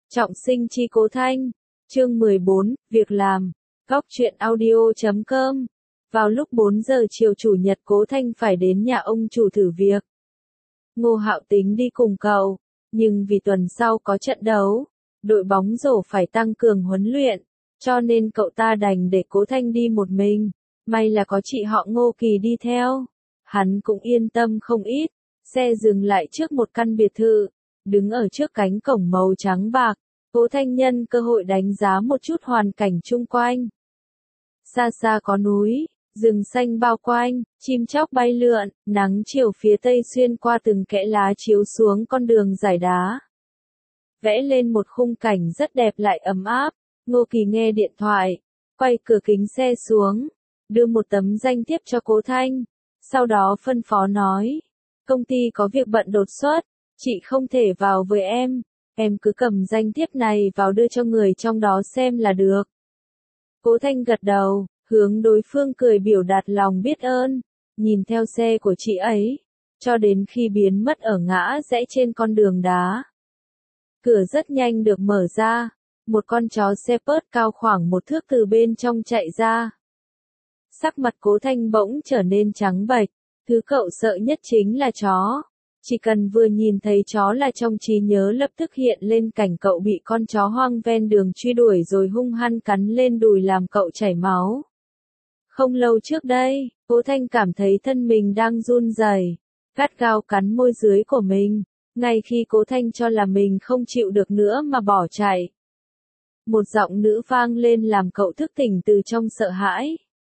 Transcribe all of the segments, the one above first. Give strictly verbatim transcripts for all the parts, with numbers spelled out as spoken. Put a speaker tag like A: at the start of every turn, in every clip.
A: Trọng sinh chi Cố Thanh, chương mười bốn, việc làm, góc truyện audio chấm com. Vào lúc bốn giờ chiều chủ nhật Cố Thanh phải đến nhà ông chủ thử việc. Ngô Hạo tính đi cùng cậu, nhưng vì tuần sau có trận đấu, đội bóng rổ phải tăng cường huấn luyện, cho nên cậu ta đành để Cố Thanh đi một mình. May là có chị họ Ngô Kỳ đi theo. Hắn cũng yên tâm không ít, xe dừng lại trước một căn biệt thự, đứng ở trước cánh cổng màu trắng bạc, Cố Thanh nhân cơ hội đánh giá một chút hoàn cảnh chung quanh. Xa xa có núi, rừng xanh bao quanh, chim chóc bay lượn, nắng chiều phía tây xuyên qua từng kẽ lá chiếu xuống con đường dải đá. Vẽ lên một khung cảnh rất đẹp lại ấm áp. Ngô Kỳ nghe điện thoại, quay cửa kính xe xuống, đưa một tấm danh thiếp cho Cố Thanh, sau đó phân phó nói, công ty có việc bận đột xuất, chị không thể vào với em, em cứ cầm danh thiếp này vào đưa cho người trong đó xem là được. Cố Thanh gật đầu, hướng đối phương cười biểu đạt lòng biết ơn, nhìn theo xe của chị ấy, cho đến khi biến mất ở ngã rẽ trên con đường đá. Cửa rất nhanh được mở ra, một con chó Shepherd cao khoảng một thước từ bên trong chạy ra. Sắc mặt Cố Thanh bỗng trở nên trắng bệch, thứ cậu sợ nhất chính là chó. Chỉ cần vừa nhìn thấy chó là trong trí nhớ lập tức hiện lên cảnh cậu bị con chó hoang ven đường truy đuổi rồi hung hăng cắn lên đùi làm cậu chảy máu. Không lâu trước đây, Cố Thanh cảm thấy thân mình đang run rẩy, gắt gao cắn môi dưới của mình, ngay khi Cố Thanh cho là mình không chịu được nữa mà bỏ chạy. Một giọng nữ vang lên làm cậu thức tỉnh từ trong sợ hãi.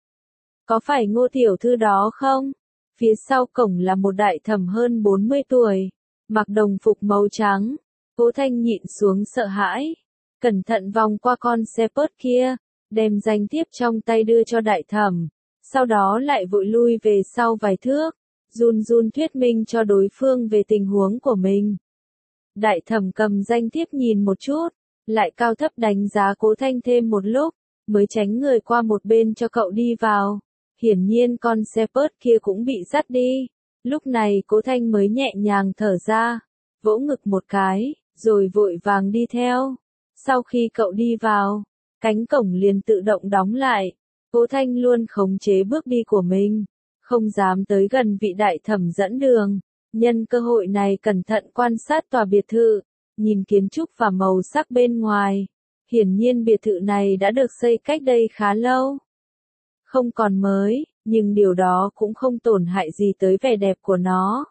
A: Có phải Ngô tiểu thư đó không? Phía sau cổng là một đại thẩm hơn bốn mươi tuổi, mặc đồng phục màu trắng. Cố Thanh nhịn xuống sợ hãi, cẩn thận vòng qua con Shepherd kia, đem danh thiếp trong tay đưa cho đại thẩm, sau đó lại vội lui về sau vài thước, run run thuyết minh cho đối phương về tình huống của mình. Đại thẩm cầm danh thiếp nhìn một chút, lại cao thấp đánh giá Cố Thanh thêm một lúc, mới tránh người qua một bên cho cậu đi vào. Hiển nhiên con Shepherd kia cũng bị dắt đi. Lúc này Cố Thanh mới nhẹ nhàng thở ra, vỗ ngực một cái, rồi vội vàng đi theo. Sau khi cậu đi vào, cánh cổng liền tự động đóng lại. Cố Thanh luôn khống chế bước đi của mình, không dám tới gần vị đại thẩm dẫn đường. Nhân cơ hội này cẩn thận quan sát tòa biệt thự, nhìn kiến trúc và màu sắc bên ngoài. Hiển nhiên biệt thự này đã được xây cách đây khá lâu. Không còn mới, nhưng điều đó cũng không tổn hại gì tới vẻ đẹp của nó.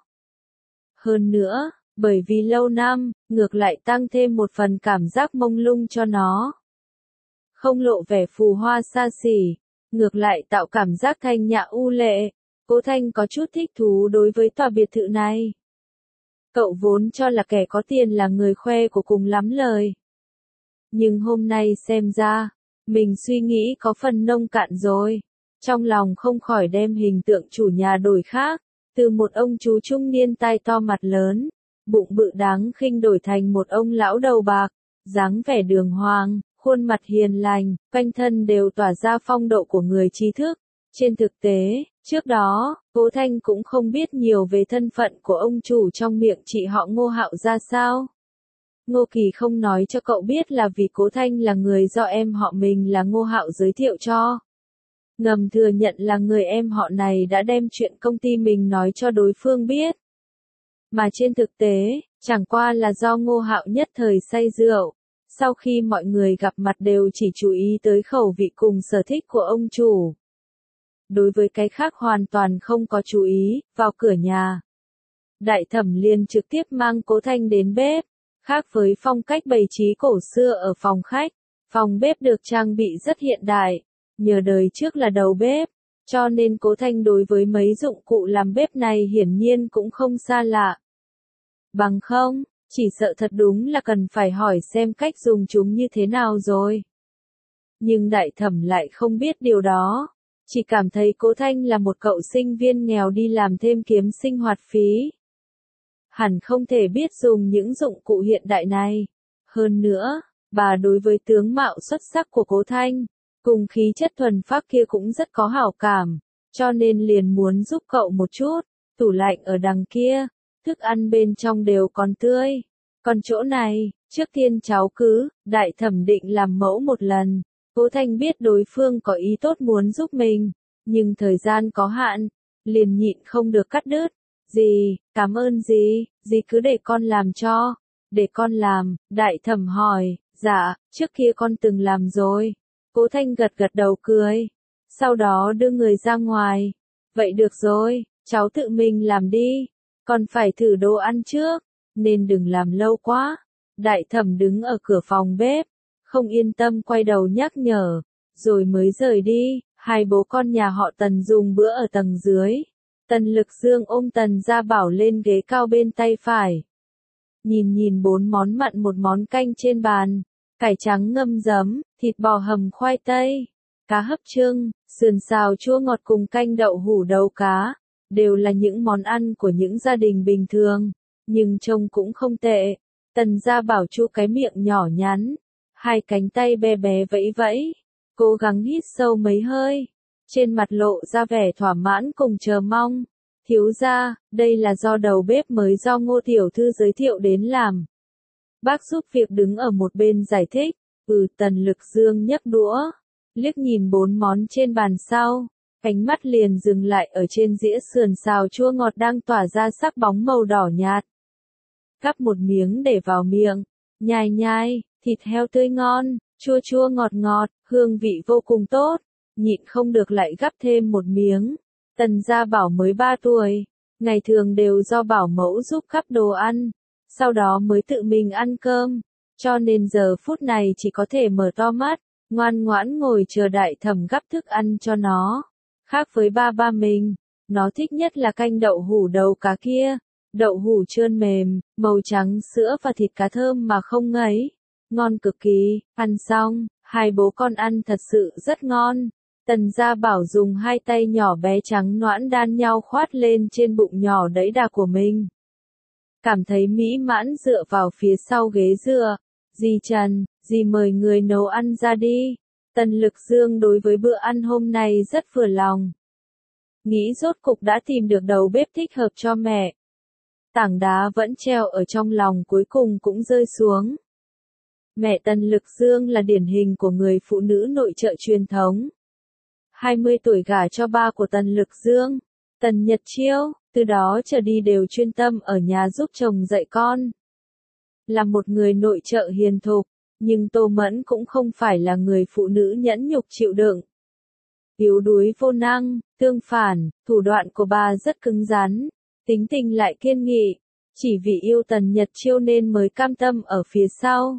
A: Hơn nữa, bởi vì lâu năm, ngược lại tăng thêm một phần cảm giác mông lung cho nó. Không lộ vẻ phù hoa xa xỉ, ngược lại tạo cảm giác thanh nhã u lệ. Cố Thanh có chút thích thú đối với tòa biệt thự này. Cậu vốn cho là kẻ có tiền là người khoe của cùng lắm lời. Nhưng hôm nay xem ra, mình suy nghĩ có phần nông cạn rồi. Trong lòng không khỏi đem hình tượng chủ nhà đổi khác, từ một ông chú trung niên tai to mặt lớn, bụng bự đáng khinh đổi thành một ông lão đầu bạc, dáng vẻ đường hoàng, khuôn mặt hiền lành, quanh thân đều tỏa ra phong độ của người trí thức. Trên thực tế, trước đó, Cố Thanh cũng không biết nhiều về thân phận của ông chủ trong miệng chị họ Ngô Hạo ra sao. Ngô Kỳ không nói cho cậu biết là vì Cố Thanh là người do em họ mình là Ngô Hạo giới thiệu cho. Ngầm thừa nhận là người em họ này đã đem chuyện công ty mình nói cho đối phương biết. Mà trên thực tế, chẳng qua là do Ngô Hạo nhất thời say rượu. Sau khi mọi người gặp mặt đều chỉ chú ý tới khẩu vị cùng sở thích của ông chủ. Đối với cái khác hoàn toàn không có chú ý, vào cửa nhà. Đại thẩm liền trực tiếp mang Cố Thanh đến bếp. Khác với phong cách bày trí cổ xưa ở phòng khách, phòng bếp được trang bị rất hiện đại. Nhờ đời trước là đầu bếp, cho nên Cố Thanh đối với mấy dụng cụ làm bếp này hiển nhiên cũng không xa lạ. Bằng không, chỉ sợ thật đúng là cần phải hỏi xem cách dùng chúng như thế nào rồi. Nhưng đại thẩm lại không biết điều đó, chỉ cảm thấy Cố Thanh là một cậu sinh viên nghèo đi làm thêm kiếm sinh hoạt phí. Hẳn không thể biết dùng những dụng cụ hiện đại này. Hơn nữa, bà đối với tướng mạo xuất sắc của Cố Thanh, cùng khí chất thuần phác kia cũng rất có hảo cảm, cho nên liền muốn giúp cậu một chút. Tủ lạnh ở đằng kia, thức ăn bên trong đều còn tươi. Còn chỗ này, trước tiên cháu cứ, đại thẩm định làm mẫu một lần. Cố Thanh biết đối phương có ý tốt muốn giúp mình, nhưng thời gian có hạn, liền nhịn không được cắt đứt. Dì, cảm ơn dì, dì cứ để con làm cho. Để con làm, đại thẩm hỏi, dạ, trước kia con từng làm rồi. Cố Thanh gật gật đầu cười, sau đó đưa người ra ngoài. Vậy được rồi, cháu tự mình làm đi, còn phải thử đồ ăn trước, nên đừng làm lâu quá. Đại thẩm đứng ở cửa phòng bếp, không yên tâm quay đầu nhắc nhở, rồi mới rời đi. Hai bố con nhà họ Tần dùng bữa ở tầng dưới. Tần Lực Dương ôm Tần Gia Bảo lên ghế cao bên tay phải. Nhìn nhìn bốn món mặn một món canh trên bàn, cải trắng ngâm giấm, thịt bò hầm khoai tây, cá hấp trưng, sườn xào chua ngọt cùng canh đậu hủ đầu cá, đều là những món ăn của những gia đình bình thường, nhưng trông cũng không tệ. Tần Gia Bảo chu cái miệng nhỏ nhắn, hai cánh tay bé bé vẫy vẫy, cố gắng hít sâu mấy hơi, trên mặt lộ ra vẻ thỏa mãn cùng chờ mong. Thiếu gia, đây là do đầu bếp mới do Ngô tiểu thư giới thiệu đến làm. Bác giúp việc đứng ở một bên giải thích. Ừ, Tần Lực Dương nhấc đũa, liếc nhìn bốn món trên bàn sau, ánh mắt liền dừng lại ở trên dĩa sườn xào chua ngọt đang tỏa ra sắc bóng màu đỏ nhạt. Cắp một miếng để vào miệng, nhai nhai, thịt heo tươi ngon, chua chua ngọt ngọt, hương vị vô cùng tốt, nhịn không được lại gắp thêm một miếng. Tần Gia Bảo mới ba tuổi, ngày thường đều do bảo mẫu giúp gắp đồ ăn, sau đó mới tự mình ăn cơm, cho nên giờ phút này chỉ có thể mở to mắt, ngoan ngoãn ngồi chờ đại thẩm gắp thức ăn cho nó. Khác với ba ba mình, nó thích nhất là canh đậu hủ đầu cá kia, đậu hủ trơn mềm, màu trắng sữa và thịt cá thơm mà không ngấy, ngon cực kỳ. Ăn xong, hai bố con ăn thật sự rất ngon. Tần Gia Bảo dùng hai tay nhỏ bé trắng nõn đan nhau khoát lên trên bụng nhỏ đẫy đà của mình. Cảm thấy mỹ mãn dựa vào phía sau ghế dựa. Dì Trần, dì mời người nấu ăn ra đi. Tần Lực Dương đối với bữa ăn hôm nay rất vừa lòng. Nghĩ rốt cục đã tìm được đầu bếp thích hợp cho mẹ. Tảng đá vẫn treo ở trong lòng cuối cùng cũng rơi xuống. Mẹ Tần Lực Dương là điển hình của người phụ nữ nội trợ truyền thống. hai mươi tuổi gả cho ba của Tần Lực Dương, Tần Nhật Chiêu, từ đó trở đi đều chuyên tâm ở nhà giúp chồng dạy con. Là một người nội trợ hiền thục, nhưng Tô Mẫn cũng không phải là người phụ nữ nhẫn nhục chịu đựng. Yếu đuối vô năng, tương phản, thủ đoạn của bà rất cứng rắn, tính tình lại kiên nghị, chỉ vì yêu Tần Nhật Chiêu nên mới cam tâm ở phía sau.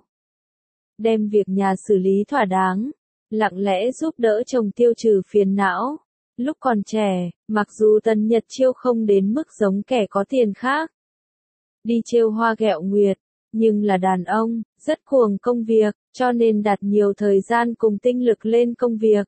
A: Đem việc nhà xử lý thỏa đáng, lặng lẽ giúp đỡ chồng tiêu trừ phiền não. Lúc còn trẻ, mặc dù Tần Nhật Chiêu không đến mức giống kẻ có tiền khác, đi trêu hoa ghẹo nguyệt, nhưng là đàn ông, rất cuồng công việc, cho nên đặt nhiều thời gian cùng tinh lực lên công việc.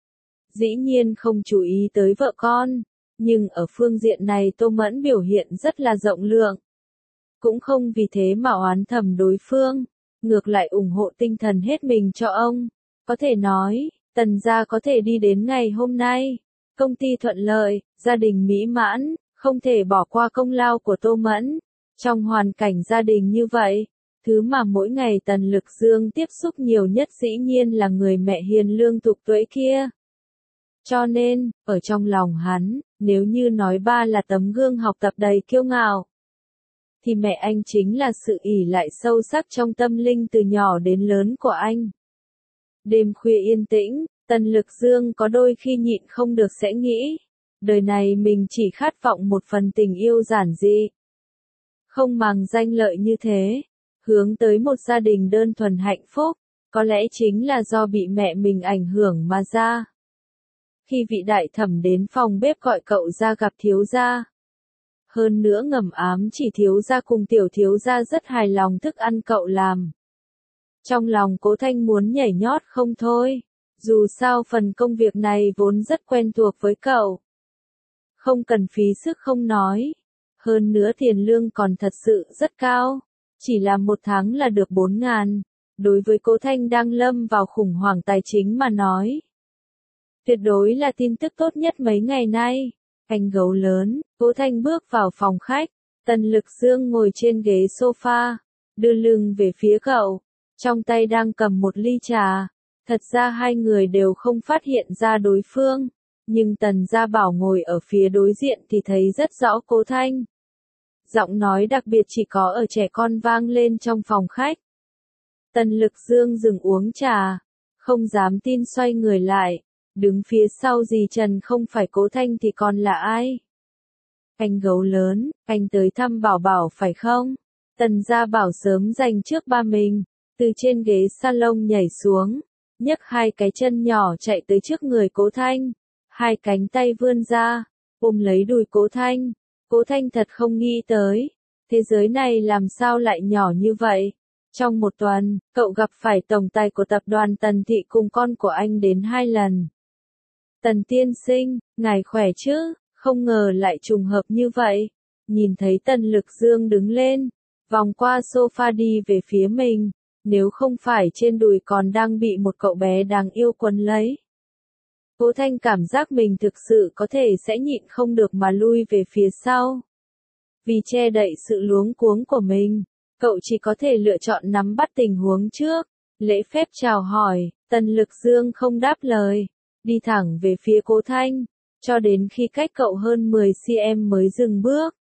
A: Dĩ nhiên không chú ý tới vợ con, nhưng ở phương diện này Tô Mẫn biểu hiện rất là rộng lượng. Cũng không vì thế mà oán thầm đối phương, ngược lại ủng hộ tinh thần hết mình cho ông. Có thể nói, Tần gia có thể đi đến ngày hôm nay, công ty thuận lợi, gia đình mỹ mãn, không thể bỏ qua công lao của Tô Mẫn. Trong hoàn cảnh gia đình như vậy, thứ mà mỗi ngày Tần Lực Dương tiếp xúc nhiều nhất dĩ nhiên là người mẹ hiền lương tục tuệ kia. Cho nên, ở trong lòng hắn, nếu như nói ba là tấm gương học tập đầy kiêu ngạo, thì mẹ anh chính là sự ỷ lại sâu sắc trong tâm linh từ nhỏ đến lớn của anh. Đêm khuya yên tĩnh, Tần Lực Dương có đôi khi nhịn không được sẽ nghĩ, đời này mình chỉ khát vọng một phần tình yêu giản dị, không màng danh lợi như thế, hướng tới một gia đình đơn thuần hạnh phúc, có lẽ chính là do bị mẹ mình ảnh hưởng mà ra. Khi vị đại thẩm đến phòng bếp gọi cậu ra gặp thiếu gia, hơn nữa ngầm ám chỉ thiếu gia cùng tiểu thiếu gia rất hài lòng thức ăn cậu làm. Trong lòng Cố Thanh muốn nhảy nhót không thôi, dù sao phần công việc này vốn rất quen thuộc với cậu. Không cần phí sức không nói, hơn nữa tiền lương còn thật sự rất cao, chỉ làm một tháng là được bốn ngàn, đối với Cố Thanh đang lâm vào khủng hoảng tài chính mà nói. Tuyệt đối là tin tức tốt nhất mấy ngày nay. Canh gấu lớn, Cố Thanh bước vào phòng khách, Tần Lực Dương ngồi trên ghế sofa, đưa lưng về phía cậu, trong tay đang cầm một ly trà. Thật ra hai người đều không phát hiện ra đối phương, nhưng Tần Gia Bảo ngồi ở phía đối diện thì thấy rất rõ Cố Thanh. Giọng nói đặc biệt chỉ có ở trẻ con vang lên trong phòng khách. Tần Lực Dương dừng uống trà, không dám tin xoay người lại, đứng phía sau dì Trần không phải Cố Thanh thì còn là ai? Anh gấu lớn, anh tới thăm Bảo Bảo phải không? Tần Gia Bảo sớm giành trước ba mình, từ trên ghế salon nhảy xuống, nhấc hai cái chân nhỏ chạy tới trước người Cố Thanh, hai cánh tay vươn ra, ôm lấy đùi Cố Thanh. Cố Thanh thật không nghĩ tới, thế giới này làm sao lại nhỏ như vậy. Trong một tuần, cậu gặp phải tổng tài của tập đoàn Tần Thị cùng con của anh đến hai lần. Tần tiên sinh, ngài khỏe chứ? Không ngờ lại trùng hợp như vậy. Nhìn thấy Tần Lực Dương đứng lên, vòng qua sofa đi về phía mình, nếu không phải trên đùi còn đang bị một cậu bé đáng yêu quấn lấy. Cố Thanh cảm giác mình thực sự có thể sẽ nhịn không được mà lui về phía sau. Vì che đậy sự luống cuống của mình, cậu chỉ có thể lựa chọn nắm bắt tình huống trước, lễ phép chào hỏi. Tần Lực Dương không đáp lời, đi thẳng về phía Cố Thanh, cho đến khi cách cậu hơn mười xăng-ti-mét mới dừng bước.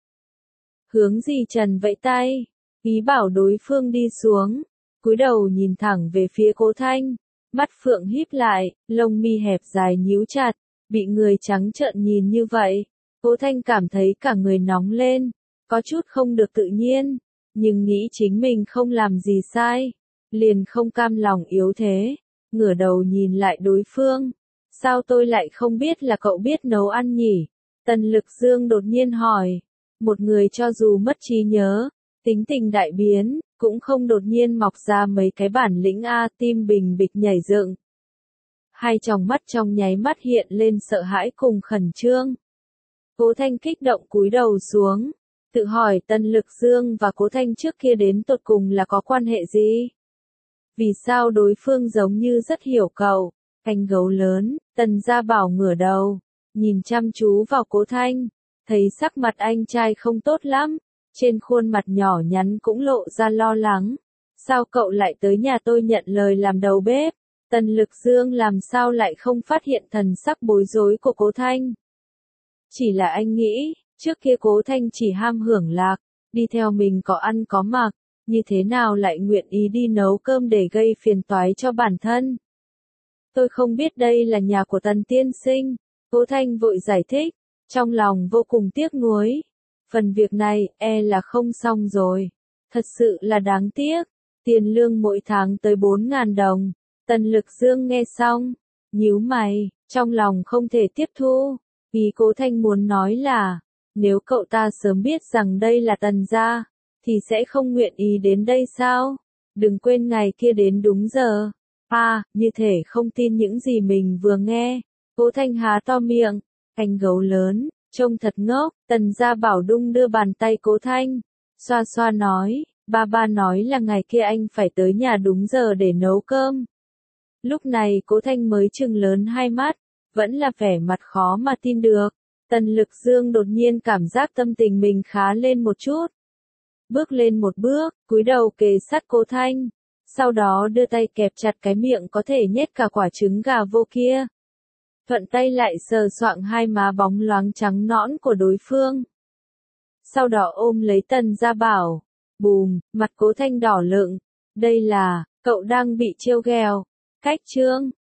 A: Hướng dì Trần vẫy tay, ý bảo đối phương đi xuống, cúi đầu nhìn thẳng về phía Cố Thanh, mắt phượng híp lại, lông mi hẹp dài nhíu chặt, bị người trắng trợn nhìn như vậy, Cố Thanh cảm thấy cả người nóng lên, có chút không được tự nhiên, nhưng nghĩ chính mình không làm gì sai, liền không cam lòng yếu thế, ngửa đầu nhìn lại đối phương. Sao tôi lại không biết là cậu biết nấu ăn nhỉ? Tần Lực Dương đột nhiên hỏi. Một người cho dù mất trí nhớ, tính tình đại biến, cũng không đột nhiên mọc ra mấy cái bản lĩnh a, tim bình bịch nhảy dựng. Hai tròng mắt trong nháy mắt hiện lên sợ hãi cùng khẩn trương. Cố Thanh kích động cúi đầu xuống, tự hỏi Tần Lực Dương và Cố Thanh trước kia đến tột cùng là có quan hệ gì? Vì sao đối phương giống như rất hiểu cậu? Anh gấu lớn, Tần Gia Bảo ngửa đầu, nhìn chăm chú vào Cố Thanh, thấy sắc mặt anh trai không tốt lắm, trên khuôn mặt nhỏ nhắn cũng lộ ra lo lắng. Sao cậu lại tới nhà tôi nhận lời làm đầu bếp? Tần Lực Dương làm sao lại không phát hiện thần sắc bối rối của Cố Thanh? Chỉ là anh nghĩ, trước kia Cố Thanh chỉ ham hưởng lạc, đi theo mình có ăn có mặc, như thế nào lại nguyện ý đi nấu cơm để gây phiền toái cho bản thân? Tôi không biết đây là nhà của Tần tiên sinh, Cố Thanh vội giải thích, trong lòng vô cùng tiếc nuối. Phần việc này, e là không xong rồi. Thật sự là đáng tiếc, tiền lương mỗi tháng tới bốn ngàn đồng. Tần Lực Dương nghe xong, nhíu mày, trong lòng không thể tiếp thu. Ý Cố Thanh muốn nói là, nếu cậu ta sớm biết rằng đây là Tần gia, thì sẽ không nguyện ý đến đây sao? Đừng quên ngày kia đến đúng giờ. À, như thể không tin những gì mình vừa nghe. Cố Thanh há to miệng, anh gấu lớn, trông thật ngốc. Tần Gia Bảo đung đưa bàn tay Cố Thanh, xoa xoa nói, ba ba nói là ngày kia anh phải tới nhà đúng giờ để nấu cơm. Lúc này Cố Thanh mới trừng lớn hai mắt, vẫn là vẻ mặt khó mà tin được. Tần Lực Dương đột nhiên cảm giác tâm tình mình khá lên một chút. Bước lên một bước, cúi đầu kề sát Cố Thanh. Sau đó đưa tay kẹp chặt cái miệng có thể nhét cả quả trứng gà vô kia. Thuận tay lại sờ soạng hai má bóng loáng trắng nõn của đối phương. Sau đó ôm lấy Tần Gia Bảo. Bùm, mặt Cố Thanh đỏ lựng. Đây là, cậu đang bị trêu ghẹo. Cách chương.